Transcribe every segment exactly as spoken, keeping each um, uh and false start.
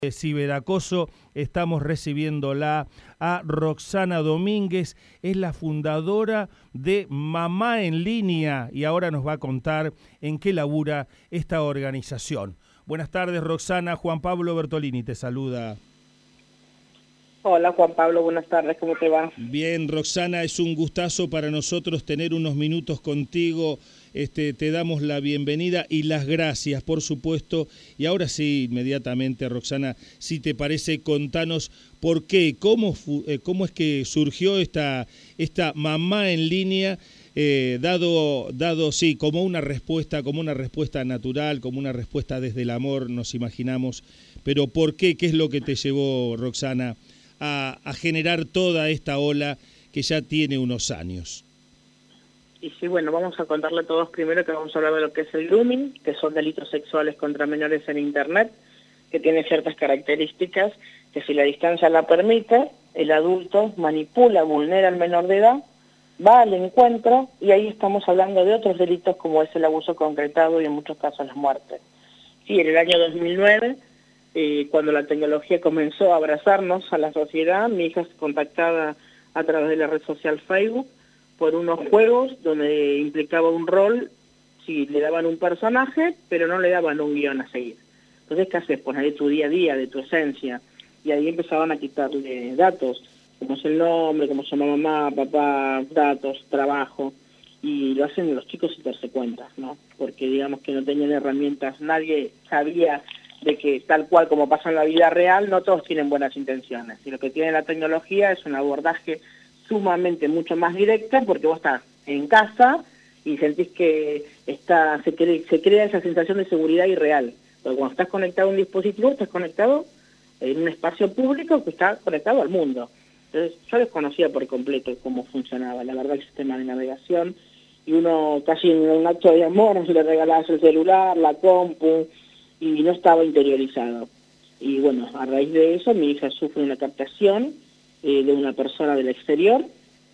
Ciberacoso. Estamos recibiéndola a Roxana Domínguez, es la fundadora de Mamá en Línea y ahora nos va a contar en qué labura esta organización. Buenas tardes, Roxana. Juan Pablo Bertolini te saluda. Hola Juan Pablo, buenas tardes, ¿cómo te va? Bien, Roxana, es un gustazo para nosotros tener unos minutos contigo. Este, te damos la bienvenida y las gracias, por supuesto. Y ahora sí, inmediatamente, Roxana, si te parece, contanos por qué, cómo, eh, cómo es que surgió esta, esta Mamá en Línea, eh, dado, dado, sí, como una respuesta, como una respuesta natural, como una respuesta desde el amor, nos imaginamos. Pero ¿por qué? ¿Qué es lo que te llevó, Roxana, a, a generar toda esta ola que ya tiene unos años? Y sí, bueno, vamos a contarle a todos primero que vamos a hablar de lo que es el grooming, que son delitos sexuales contra menores en Internet, que tiene ciertas características que si la distancia la permite, el adulto manipula, vulnera al menor de edad, va al encuentro y ahí estamos hablando de otros delitos como es el abuso concretado y en muchos casos la muerte. Sí, en el año dos mil nueve, eh, cuando la tecnología comenzó a abrazarnos a la sociedad, mi hija es contactada a través de la red social Facebook por unos juegos donde implicaba un rol, si le daban un personaje, pero no le daban un guión a seguir. Entonces, ¿qué haces? Pues ahí tu día a día, de tu esencia, y ahí empezaban a quitarle datos, como es el nombre, como se llama mamá, papá, datos, trabajo, y lo hacen los chicos sin darse cuenta, ¿no? Porque digamos que no tenían herramientas, nadie sabía de que tal cual como pasa en la vida real, no todos tienen buenas intenciones, y lo que tiene la tecnología es un abordaje sumamente mucho más directa, porque vos estás en casa y sentís que está, se, cre, se crea esa sensación de seguridad irreal. Porque cuando estás conectado a un dispositivo, estás conectado en un espacio público que está conectado al mundo. Entonces, yo desconocía por completo cómo funcionaba, la verdad, el sistema de navegación, y uno casi en un acto de amor, no se le regalaba el celular, la compu, y no estaba interiorizado. Y bueno, a raíz de eso, mi hija sufre una captación Eh, de una persona del exterior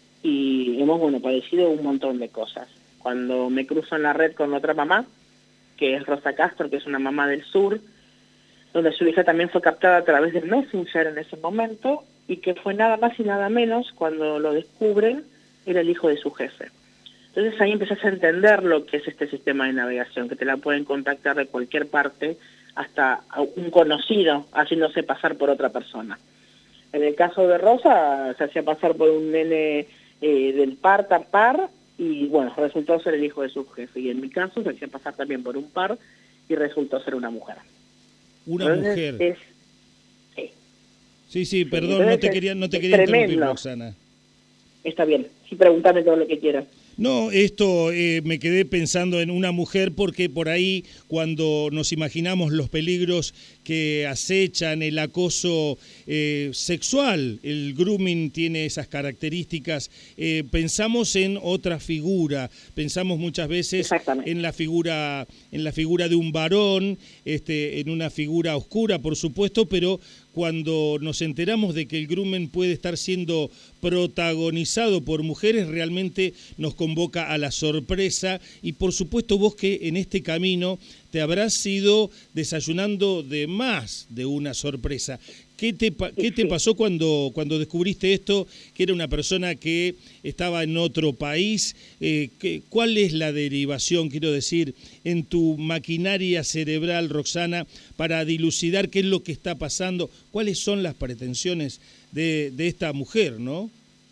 y hemos, bueno, padecido un montón de cosas. Cuando me cruzo en la red con otra mamá, que es Rosa Castro, que es una mamá del sur, donde su hija también fue captada a través del Messenger en ese momento y que fue nada más y nada menos, cuando lo descubren, era el hijo de su jefe. Entonces ahí empezás a entender lo que es este sistema de navegación, que te la pueden contactar de cualquier parte, hasta un conocido haciéndose pasar por otra persona. En el caso de Rosa, se hacía pasar por un nene eh, del par a par y, bueno, resultó ser el hijo de su jefe. Y en mi caso, se hacía pasar también por un par y resultó ser una mujer. Una Entonces, mujer. Es, sí. Sí, sí, perdón, Entonces, no te quería, no te quería interrumpir, Roxana. Está bien, sí, pregúntame todo lo que quieras. No, esto eh, me quedé pensando en una mujer porque por ahí cuando nos imaginamos los peligros que acechan, el acoso eh, sexual, el grooming tiene esas características, eh, pensamos en otra figura, pensamos muchas veces en la figura, en la figura de un varón, este, en una figura oscura, por supuesto, pero cuando nos enteramos de que el grooming puede estar siendo protagonizado por mujeres, realmente nos convoca a la sorpresa y por supuesto vos que en este camino te habrás ido desayunando de más de una sorpresa. ¿Qué te, qué te pasó cuando, cuando descubriste esto, que era una persona que estaba en otro país? Eh, ¿qué, ¿Cuál es la derivación, quiero decir, en tu maquinaria cerebral, Roxana, para dilucidar qué es lo que está pasando? ¿Cuáles son las pretensiones de, de esta mujer, no?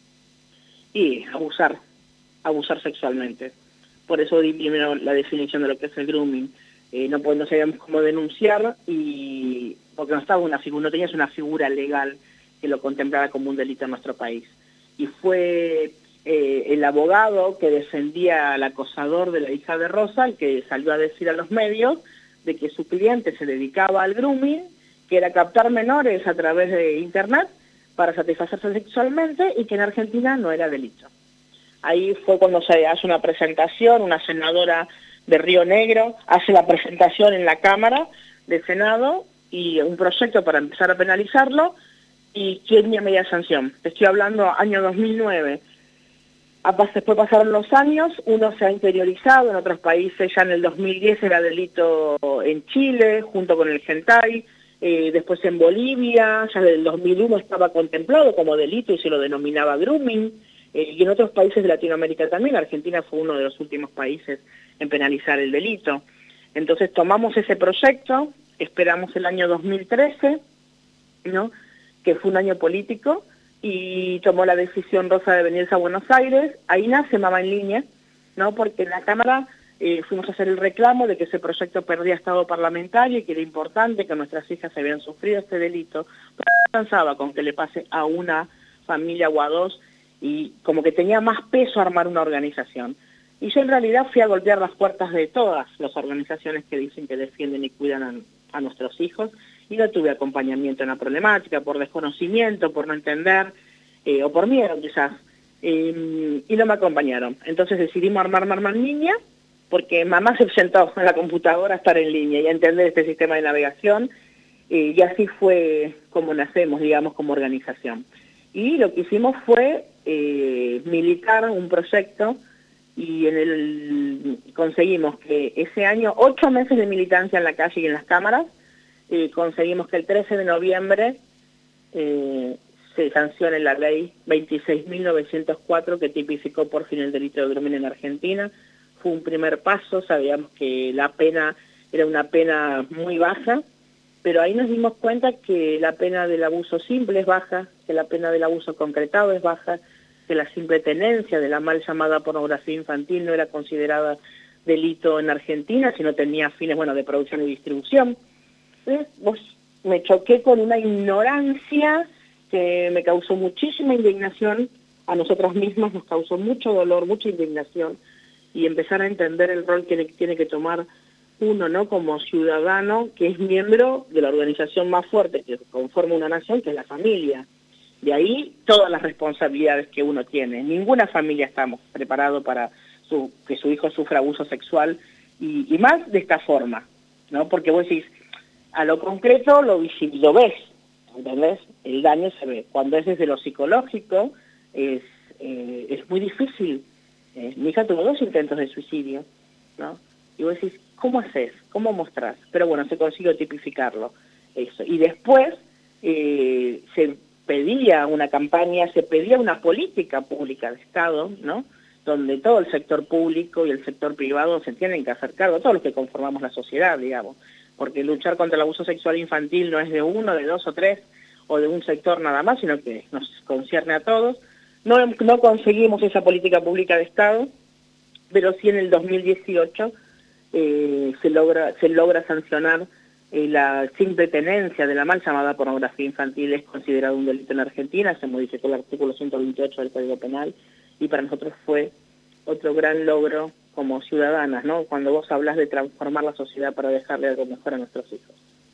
Y abusar, abusar sexualmente. Por eso di primero la definición de lo que es el grooming. Eh, no, no sabíamos cómo denunciar y porque no estaba una figura, no tenías una figura legal que lo contemplara como un delito en nuestro país. Y fue eh, el abogado que defendía al acosador de la hija de Rosa el que salió a decir a los medios de que su cliente se dedicaba al grooming, que era captar menores a través de internet para satisfacerse sexualmente y que en Argentina no era delito. Ahí fue cuando se hace una presentación, una senadora de Río Negro hace la presentación en la Cámara de Senado y un proyecto para empezar a penalizarlo y tiene media sanción. Te estoy hablando año dos mil nueve. Después pasaron los años, uno se ha interiorizado en otros países, ya en el dos mil diez era delito en Chile, junto con el hentai, eh, después en Bolivia, ya desde el dos mil uno estaba contemplado como delito y se lo denominaba grooming, eh, y en otros países de Latinoamérica también. Argentina fue uno de los últimos países en penalizar el delito. Entonces tomamos ese proyecto, esperamos el año dos mil trece, ¿no?, que fue un año político, y tomó la decisión Rosa de venirse a Buenos Aires. Ahí nace Mamá en Línea, ¿no?, porque en la Cámara eh, fuimos a hacer el reclamo de que ese proyecto perdía estado parlamentario y que era importante, que nuestras hijas habían sufrido este delito, pero no alcanzaba con que le pase a una familia o a dos, y como que tenía más peso armar una organización. Y yo en realidad fui a golpear las puertas de todas las organizaciones que dicen que defienden y cuidan a, a nuestros hijos, y no tuve acompañamiento en la problemática, por desconocimiento, por no entender, eh, o por miedo quizás, eh, y no me acompañaron. Entonces decidimos armar Mamá en Línea, porque mamá se sentó en la computadora a estar en línea y a entender este sistema de navegación, eh, y así fue como nacemos, digamos, como organización. Y lo que hicimos fue eh, militar un proyecto, y en el conseguimos que ese año, ocho meses de militancia en la calle y en las cámaras, eh, conseguimos que el trece de noviembre eh, se sancione la ley veintiséis mil novecientos cuatro, que tipificó por fin el delito de grooming en Argentina. Fue un primer paso, sabíamos que la pena era una pena muy baja, pero ahí nos dimos cuenta que la pena del abuso simple es baja, que la pena del abuso concretado es baja, que la simple tenencia de la mal llamada pornografía infantil no era considerada delito en Argentina, sino tenía fines, bueno, de producción y distribución. Entonces, vos, me choqué con una ignorancia que me causó muchísima indignación, a nosotros mismos nos causó mucho dolor, mucha indignación, y empezar a entender el rol que tiene que tomar uno, ¿no?, como ciudadano, que es miembro de la organización más fuerte que conforma una nación, que es la familia. De ahí todas las responsabilidades que uno tiene. Ninguna familia estamos preparados para su, que su hijo sufra abuso sexual, y, y más de esta forma, ¿no? Porque vos decís, a lo concreto lo, lo ves, ¿entendés? El daño se ve. Cuando es desde lo psicológico, es, eh, es muy difícil. Eh, mi hija tuvo dos intentos de suicidio, ¿no? Y vos decís, ¿cómo haces? ¿Cómo mostrás? Pero bueno, se consiguió tipificarlo, eso. Y después eh, se pedía una campaña, se pedía una política pública de Estado, ¿no?, donde todo el sector público y el sector privado se tienen que hacer cargo, todos los que conformamos la sociedad, digamos, porque luchar contra el abuso sexual infantil no es de uno, de dos o tres, o de un sector nada más, sino que nos concierne a todos. No, no conseguimos esa política pública de Estado, pero sí en el dos mil dieciocho eh, se logra se logra sancionar eh, la simple tenencia de la mal llamada pornografía infantil. Es considerado un delito en Argentina, se modificó el artículo ciento veintiocho del Código Penal, y para nosotros fue otro gran logro como ciudadanas, ¿no?, cuando vos hablas de transformar la sociedad para dejarle algo mejor a nuestros hijos.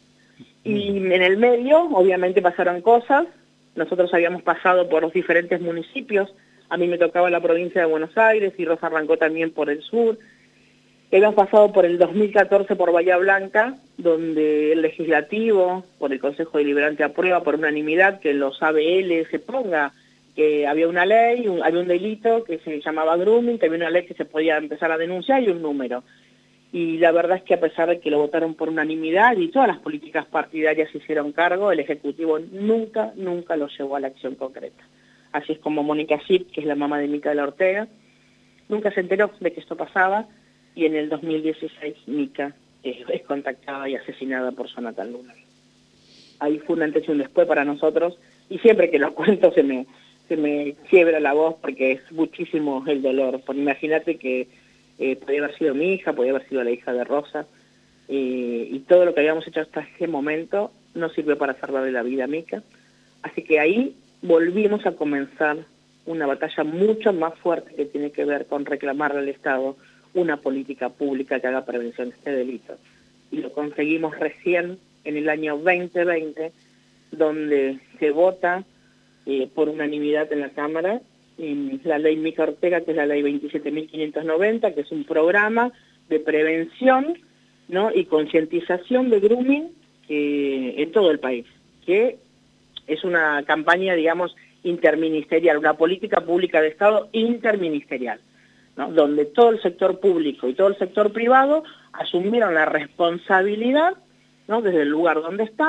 Y en el medio, obviamente, pasaron cosas. Nosotros habíamos pasado por los diferentes municipios. A mí me tocaba la provincia de Buenos Aires y Rosa arrancó también por el sur. Habíamos pasado por el dos mil catorce por Bahía Blanca, donde el legislativo, por el Consejo Deliberante, aprueba por unanimidad que los A B L se ponga, que había una ley, un, había un delito que se llamaba grooming, que había una ley que se podía empezar a denunciar y un número. Y la verdad es que a pesar de que lo votaron por unanimidad y todas las políticas partidarias se hicieron cargo, el Ejecutivo nunca, nunca lo llevó a la acción concreta. Así es como Mónica Zip, que es la mamá de Micaela Ortega, nunca se enteró de que esto pasaba, y en el dos mil dieciséis Mica es, es contactada y asesinada por Jonathan Luna. Ahí fue un antes y un después para nosotros, y siempre que lo cuento se me, se me quiebra la voz porque es muchísimo el dolor. Porque imagínate que Eh, podía haber sido mi hija, podía haber sido la hija de Rosa, eh, y todo lo que habíamos hecho hasta ese momento no sirvió para salvarle la vida a Mica. Así que ahí volvimos a comenzar una batalla mucho más fuerte que tiene que ver con reclamarle al Estado una política pública que haga prevención de este delito. Y lo conseguimos recién en el año veinte veinte, donde se vota eh, por unanimidad en la Cámara la ley Mica Ortega, que es la ley veintisiete mil quinientos noventa, que es un programa de prevención, ¿no?, y concientización de grooming eh, en todo el país, que es una campaña, digamos, interministerial, una política pública de Estado interministerial, ¿no?, donde todo el sector público y todo el sector privado asumieron la responsabilidad, ¿no?, desde el lugar donde están,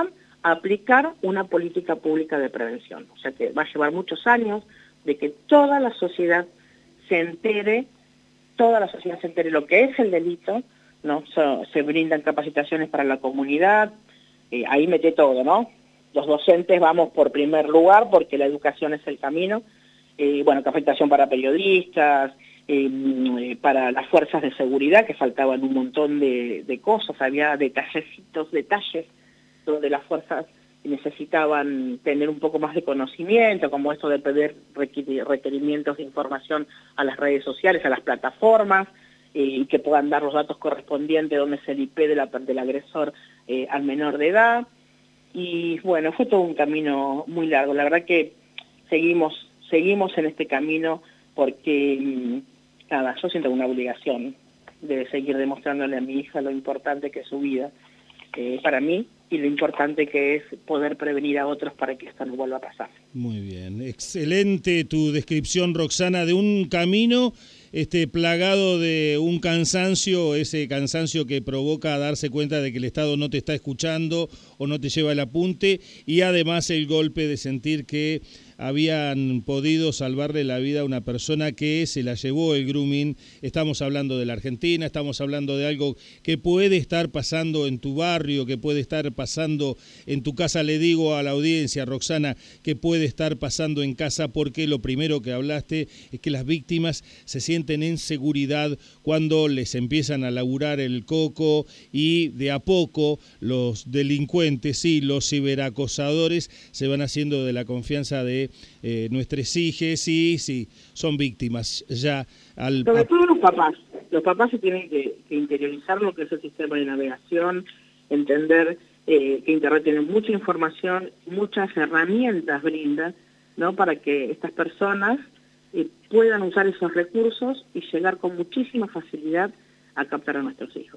aplicar una política pública de prevención. O sea que va a llevar muchos años de que toda la sociedad se entere, toda la sociedad se entere lo que es el delito, ¿no? So, se brindan capacitaciones para la comunidad, eh, ahí mete todo, ¿no? Los docentes vamos por primer lugar porque la educación es el camino, eh, bueno, capacitación para periodistas, eh, para las fuerzas de seguridad, que faltaban un montón de, de cosas, había detallecitos, detalles, donde las fuerzas necesitaban tener un poco más de conocimiento, como esto de pedir requerimientos de información a las redes sociales, a las plataformas, eh, y que puedan dar los datos correspondientes, donde es el I P de la, del agresor eh, al menor de edad. Y bueno, fue todo un camino muy largo. La verdad que seguimos, seguimos en este camino porque, nada, yo siento una obligación de seguir demostrándole a mi hija lo importante que es su vida eh, para mí, y lo importante que es poder prevenir a otros para que esto no vuelva a pasar. Muy bien, excelente tu descripción, Roxana, de un camino este, plagado de un cansancio, ese cansancio que provoca darse cuenta de que el Estado no te está escuchando o no te lleva el apunte, y además el golpe de sentir que habían podido salvarle la vida a una persona que se la llevó el grooming. Estamos hablando de la Argentina, estamos hablando de algo que puede estar pasando en tu barrio, que puede estar pasando en tu casa. Le digo a la audiencia, Roxana, que puede estar pasando en casa, porque lo primero que hablaste es que las víctimas se sienten en seguridad cuando les empiezan a laburar el coco, y de a poco los delincuentes y los ciberacosadores se van haciendo de la confianza de Eh, nuestros hijos, y sí, son víctimas ya. Al, Sobre todo los papás. Los papás se tienen que, que interiorizar lo que es el sistema de navegación, entender eh, que Internet tiene mucha información, muchas herramientas brinda, ¿no? Para que estas personas eh, puedan usar esos recursos y llegar con muchísima facilidad a captar a nuestros hijos.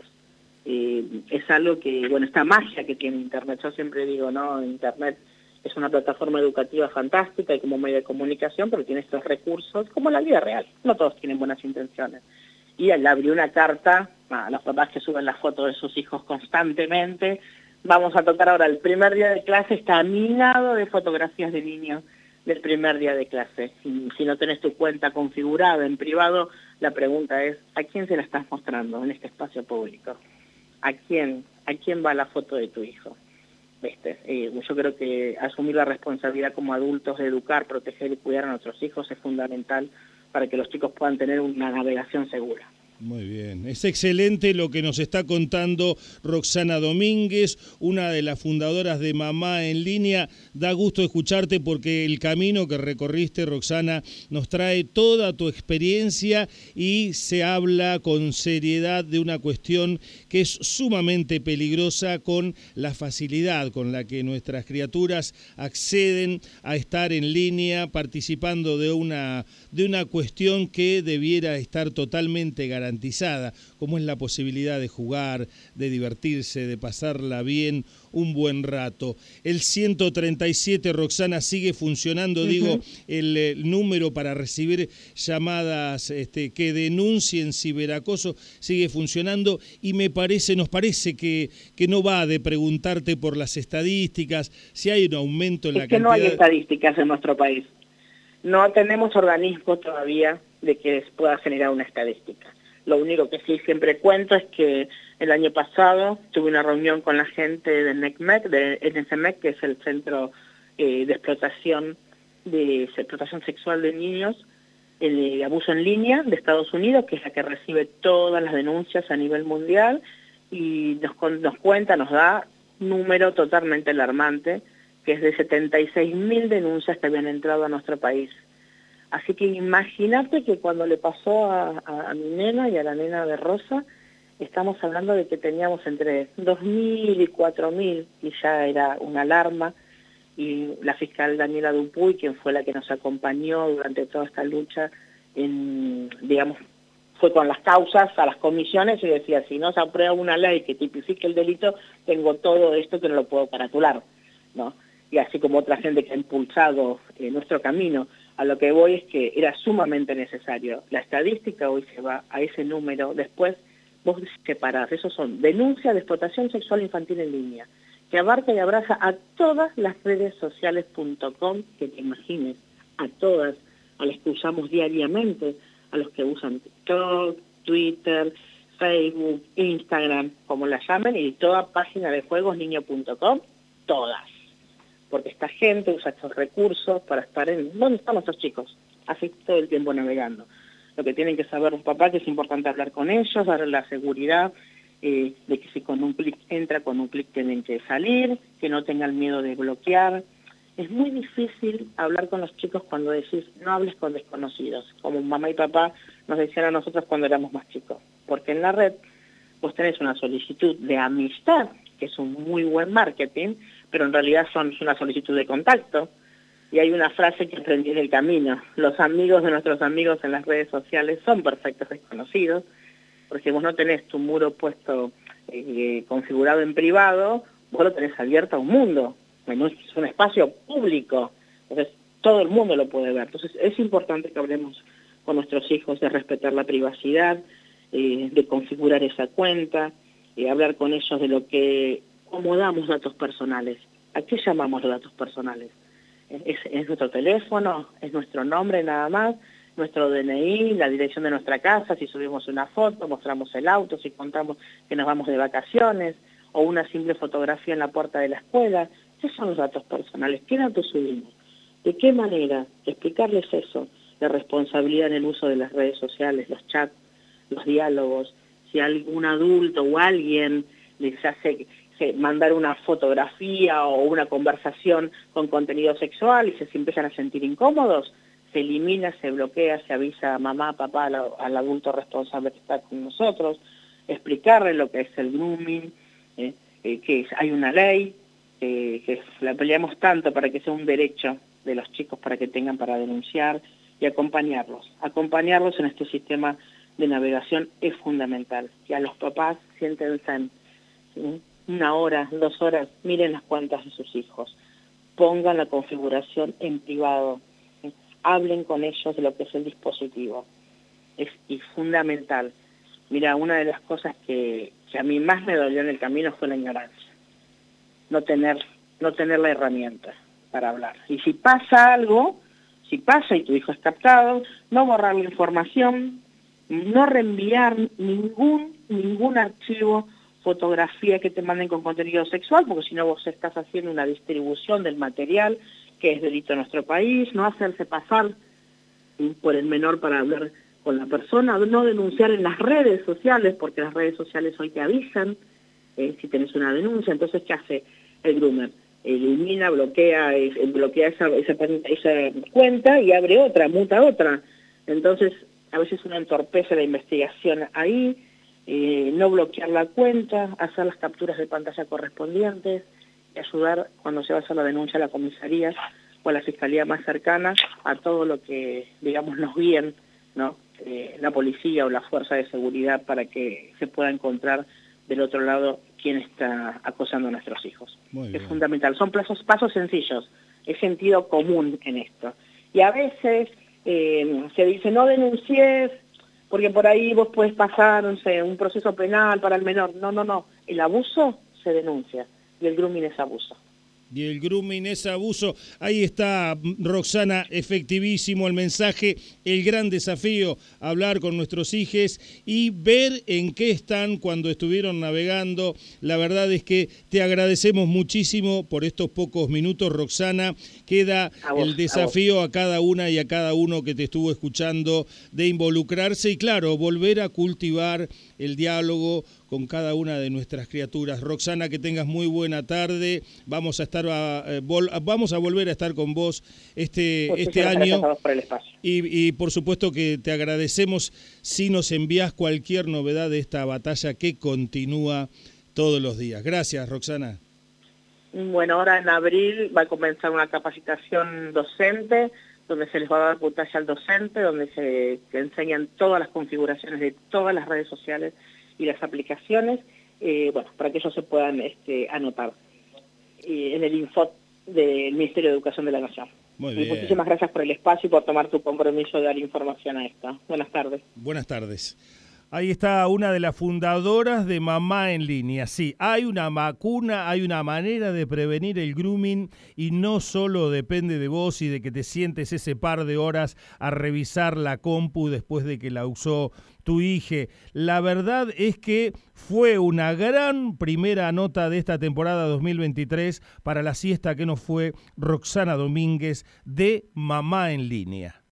Eh, es algo que, bueno, esta magia que tiene Internet, yo siempre digo, ¿no? Internet es una plataforma educativa fantástica y como medio de comunicación, pero tiene estos recursos como la vida real. No todos tienen buenas intenciones. Y al abrir una carta a los papás que suben las fotos de sus hijos constantemente, vamos a tocar ahora el primer día de clase, está minado de fotografías de niños del primer día de clase. Y si no tenés tu cuenta configurada en privado, la pregunta es, ¿a quién se la estás mostrando en este espacio público? ¿A quién? ¿A quién va la foto de tu hijo? Este, eh, yo creo que asumir la responsabilidad como adultos de educar, proteger y cuidar a nuestros hijos es fundamental para que los chicos puedan tener una navegación segura. Muy bien, es excelente lo que nos está contando Roxana Domínguez, una de las fundadoras de Mamá en Línea. Da gusto escucharte porque el camino que recorriste, Roxana, nos trae toda tu experiencia y se habla con seriedad de una cuestión que es sumamente peligrosa, con la facilidad con la que nuestras criaturas acceden a estar en línea participando de una, de una cuestión que debiera estar totalmente garantizada. garantizada, como es la posibilidad de jugar, de divertirse, de pasarla bien un buen rato. El ciento treinta y siete, Roxana, sigue funcionando, uh-huh. digo, el, el número para recibir llamadas este, que denuncien ciberacoso sigue funcionando, y me parece, nos parece que, que no va de preguntarte por las estadísticas, si hay un aumento en es la que cantidad... no hay estadísticas en nuestro país. No tenemos organismos todavía de que pueda generar una estadística. Lo único que sí siempre cuento es que el año pasado tuve una reunión con la gente de NECMEC, de N S M E C, que es el Centro eh, de Explotación de explotación Sexual de Niños, el de abuso en línea de Estados Unidos, que es la que recibe todas las denuncias a nivel mundial, y nos, nos cuenta, nos da un número totalmente alarmante, que es de setenta y seis mil denuncias que habían entrado a nuestro país. Así que imagínate que cuando le pasó a, a, a mi nena y a la nena de Rosa, estamos hablando de que teníamos entre dos mil y cuatro mil, y ya era una alarma, y la fiscal Daniela Dupuy, quien fue la que nos acompañó durante toda esta lucha, en, digamos, fue con las causas a las comisiones y decía, si no se aprueba una ley que tipifique el delito, tengo todo esto que no lo puedo caratular, ¿no? Y así como otra gente que ha impulsado eh, nuestro camino. A lo que voy es que era sumamente necesario. La estadística hoy se va a ese número, después vos separás, esos son denuncias de explotación sexual infantil en línea, que que abarca y abraza a todas las redes sociales punto com que te imagines, a todas, a las que usamos diariamente, a los que usan TikTok, Twitter, Facebook, Instagram, como la llamen, y toda página de juegos niño punto com, todas. Porque esta gente usa estos recursos para estar en... ¿Dónde están nuestros chicos? Así todo el tiempo navegando. Lo que tienen que saber los papás que es importante hablar con ellos, darles la seguridad eh, de que si con un clic entra, con un clic tienen que salir, que no tengan miedo de bloquear. Es muy difícil hablar con los chicos cuando decís no hables con desconocidos, como mamá y papá nos decían a nosotros cuando éramos más chicos. Porque en la red vos tenés una solicitud de amistad, que es un muy buen marketing, pero en realidad son una solicitud de contacto. Y hay una frase que aprendí en el camino: los amigos de nuestros amigos en las redes sociales son perfectos desconocidos, porque vos no tenés tu muro puesto, eh, configurado en privado, vos lo tenés abierto a un mundo, es un espacio público, entonces todo el mundo lo puede ver. Entonces es importante que hablemos con nuestros hijos de respetar la privacidad, eh, de configurar esa cuenta, eh, hablar con ellos de lo que, cómo damos datos personales, ¿a qué llamamos los datos personales? Es, es nuestro teléfono, es nuestro nombre nada más, nuestro D N I, la dirección de nuestra casa, si subimos una foto, mostramos el auto, si contamos que nos vamos de vacaciones, o una simple fotografía en la puerta de la escuela. Esos son los datos personales. ¿Qué datos subimos? ¿De qué manera? Explicarles eso, la responsabilidad en el uso de las redes sociales, los chats, los diálogos. Si algún adulto o alguien les hace mandar una fotografía o una conversación con contenido sexual y se empiezan a sentir incómodos, se elimina, se bloquea, se avisa a mamá, papá, al, al adulto responsable que está con nosotros, explicarle lo que es el grooming, eh, eh, que es, hay una ley, eh, que la peleamos tanto para que sea un derecho de los chicos para que tengan para denunciar, y acompañarlos. Acompañarlos en este sistema de navegación es fundamental. Y a los papás siéntense en, ¿sí? una hora, dos horas, miren las cuentas de sus hijos, pongan la configuración en privado, ¿sí? Hablen con ellos de lo que es el dispositivo, es y fundamental. Mira, una de las cosas que, que a mí más me dolió en el camino fue la ignorancia, no tener, no tener la herramienta para hablar. Y si pasa algo, si pasa y tu hijo es captado, no borrar la información, no reenviar ningún, ningún archivo, fotografía que te manden con contenido sexual, porque si no vos estás haciendo una distribución del material, que es delito en nuestro país, no hacerse pasar por el menor para hablar con la persona, no denunciar en las redes sociales, porque las redes sociales hoy te avisan eh, si tenés una denuncia. Entonces, ¿qué hace el groomer? Elimina, bloquea, eh, bloquea esa, esa, esa cuenta y abre otra, muta otra. Entonces, a veces uno entorpece la investigación ahí, eh, no bloquear la cuenta, hacer las capturas de pantalla correspondientes y ayudar cuando se va a hacer la denuncia a la comisaría o a la fiscalía más cercana a todo lo que, digamos, nos guíen, ¿no? Eh, la policía o la fuerza de seguridad para que se pueda encontrar del otro lado quién está acosando a nuestros hijos. Es fundamental. Son pasos, pasos sencillos, es sentido común en esto. Y a veces eh, se dice, no denuncies, porque por ahí vos podés pasar, no sé, un proceso penal para el menor. No, no, no. El abuso se denuncia y el grooming es abuso. Y el grooming es abuso. Ahí está, Roxana, efectivísimo el mensaje, el gran desafío, hablar con nuestros hijos y ver en qué están cuando estuvieron navegando. La verdad es que te agradecemos muchísimo por estos pocos minutos, Roxana. Queda vos, el desafío a, a cada una y a cada uno que te estuvo escuchando de involucrarse y, claro, volver a cultivar el diálogo con cada una de nuestras criaturas. Roxana, que tengas muy buena tarde. Vamos a estar a, a, vol, a, vamos a volver a estar con vos este, este año. A vos por el espacio. Y, y por supuesto que te agradecemos si nos envías cualquier novedad de esta batalla que continúa todos los días. Gracias, Roxana. Bueno, ahora en abril va a comenzar una capacitación docente, donde se les va a dar puntaje al docente, donde se enseñan todas las configuraciones de todas las redes sociales y las aplicaciones, eh, bueno, para que ellos se puedan este, anotar eh, en el info del Ministerio de Educación de la Nación. Muy bien. Y muchísimas gracias por el espacio y por tomar tu compromiso de dar información a esto. Buenas tardes. Buenas tardes. Ahí está una de las fundadoras de Mamá en Línea. Sí, hay una vacuna, hay una manera de prevenir el grooming y no solo depende de vos y de que te sientes ese par de horas a revisar la compu después de que la usó tu hija. La verdad es que fue una gran primera nota de esta temporada dos mil veintitrés para la siesta que nos fue Roxana Domínguez de Mamá en Línea.